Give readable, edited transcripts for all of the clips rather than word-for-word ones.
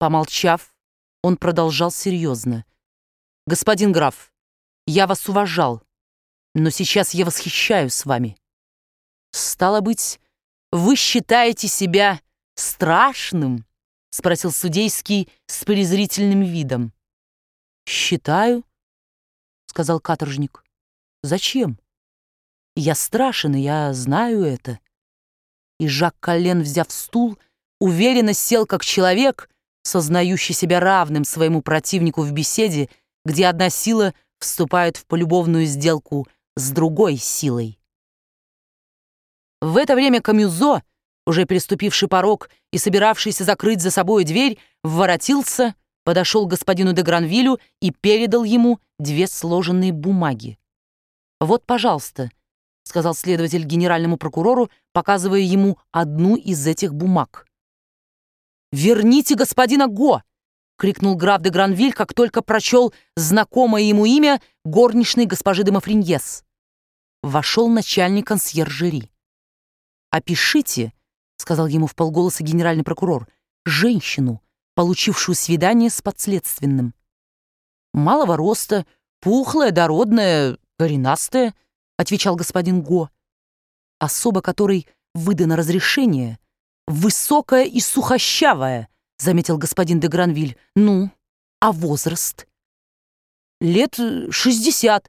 Помолчав, он продолжал серьезно. «Господин граф, я вас уважал, но сейчас я восхищаюсь вами. Стало быть, вы считаете себя страшным?» — спросил судейский с презрительным видом. «Считаю», — сказал каторжник. «Зачем? Я страшен, и я знаю это». И Жак Коллен, взяв стул, уверенно сел как человек, сознающий себя равным своему противнику в беседе, где одна сила вступает в полюбовную сделку с другой силой. В это время Камюзо, уже переступивший порог и собиравшийся закрыть за собой дверь, воротился, подошел к господину де Гранвилю и передал ему 2 сложенные бумаги. «Вот, пожалуйста», — сказал следователь генеральному прокурору, показывая ему одну из этих бумаг. «Верните господина Го!» — крикнул граф де Гранвиль, как только прочел знакомое ему имя горничной госпожи де Мафриньес. Вошел начальник консьержери. «Опишите», — сказал ему вполголоса генеральный прокурор, «женщину, получившую свидание с подследственным». «Малого роста, пухлая, дородная, коренастая», — отвечал господин Го. «Особа, которой выдано разрешение, высокая и сухощавая», — заметил господин де Гранвиль. «Ну, а возраст?» «Лет 60».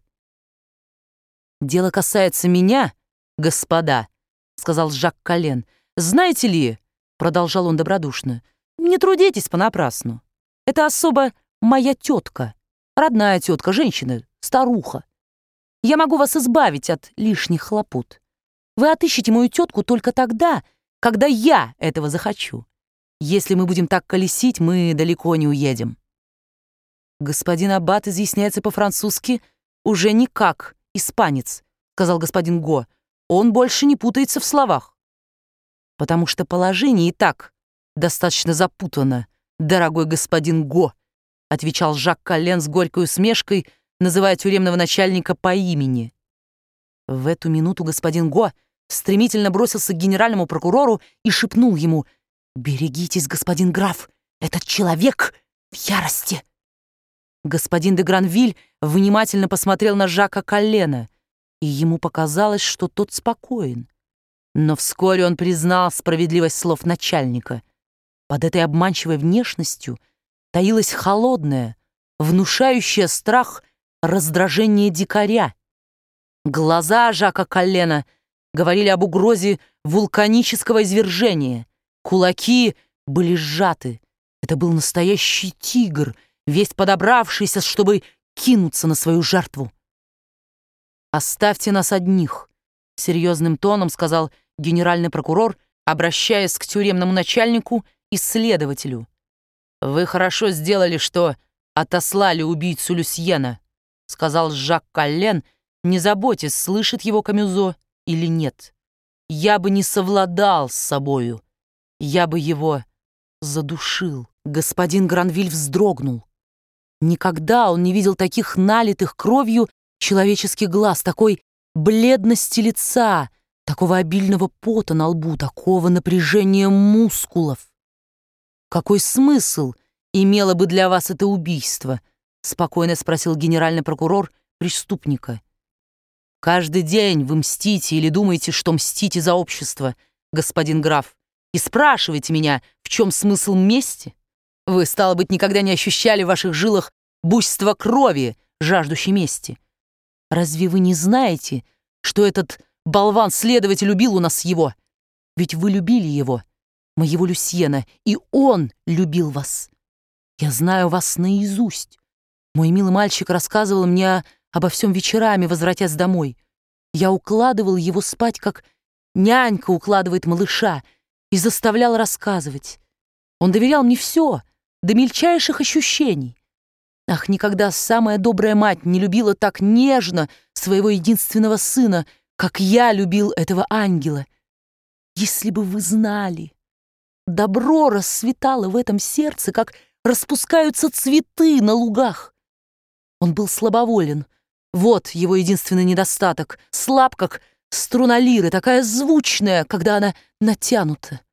«Дело касается меня, господа», — сказал Жак Коллен. «Знаете ли, — продолжал он добродушно, — не трудитесь понапрасну. Это особо моя тетка, родная тетка, женщина, старуха. Я могу вас избавить от лишних хлопот. Вы отыщете мою тетку только тогда, когда я этого захочу. Если мы будем так колесить, мы далеко не уедем». «Господин аббат изъясняется по-французски уже не как испанец», — сказал господин Го. «Он больше не путается в словах». «Потому что положение и так достаточно запутано, дорогой господин Го», — отвечал Жак Коллен с горькой усмешкой, называя тюремного начальника по имени. В эту минуту господин Го стремительно бросился к генеральному прокурору и шепнул ему: «Берегитесь, господин граф, этот человек в ярости». Господин де Гранвиль внимательно посмотрел на Жака Коллена, и ему показалось, что тот спокоен. Но вскоре он признал справедливость слов начальника. Под этой обманчивой внешностью таилась холодная, внушающая страх раздражение дикаря. Глаза Жака Коллена говорили об угрозе вулканического извержения. Кулаки были сжаты. Это был настоящий тигр, весь подобравшийся, чтобы кинуться на свою жертву. «Оставьте нас одних», — серьезным тоном сказал генеральный прокурор, обращаясь к тюремному начальнику и следователю. «Вы хорошо сделали, что отослали убийцу Люсьена», — сказал Жак Коллен, не заботясь, слышит его Камюзо или нет. «Я бы не совладал с собою. Я бы его задушил». Господин Гранвиль вздрогнул. Никогда он не видел таких налитых кровью человеческих глаз, такой бледности лица, такого обильного пота на лбу, такого напряжения мускулов. «Какой смысл имело бы для вас это убийство?» — спокойно спросил генеральный прокурор преступника. «Каждый день вы мстите или думаете, что мстите за общество, господин граф, и спрашиваете меня, в чем смысл мести? Вы, стало быть, никогда не ощущали в ваших жилах буйство крови, жаждущей мести. Разве вы не знаете, что этот болван-следователь любил у нас его? Ведь вы любили его, моего Люсьена, и он любил вас. Я знаю вас наизусть. Мой милый мальчик рассказывал мне обо всем вечерами, возвратясь домой. Я укладывал его спать, как нянька укладывает малыша, и заставлял рассказывать. Он доверял мне все, до мельчайших ощущений. Ах, никогда самая добрая мать не любила так нежно своего единственного сына, как я любил этого ангела. Если бы вы знали, добро расцветало в этом сердце, как распускаются цветы на лугах. Он был слабоволен. Вот его единственный недостаток. Слаб, как струна лиры, такая звучная, когда она натянута.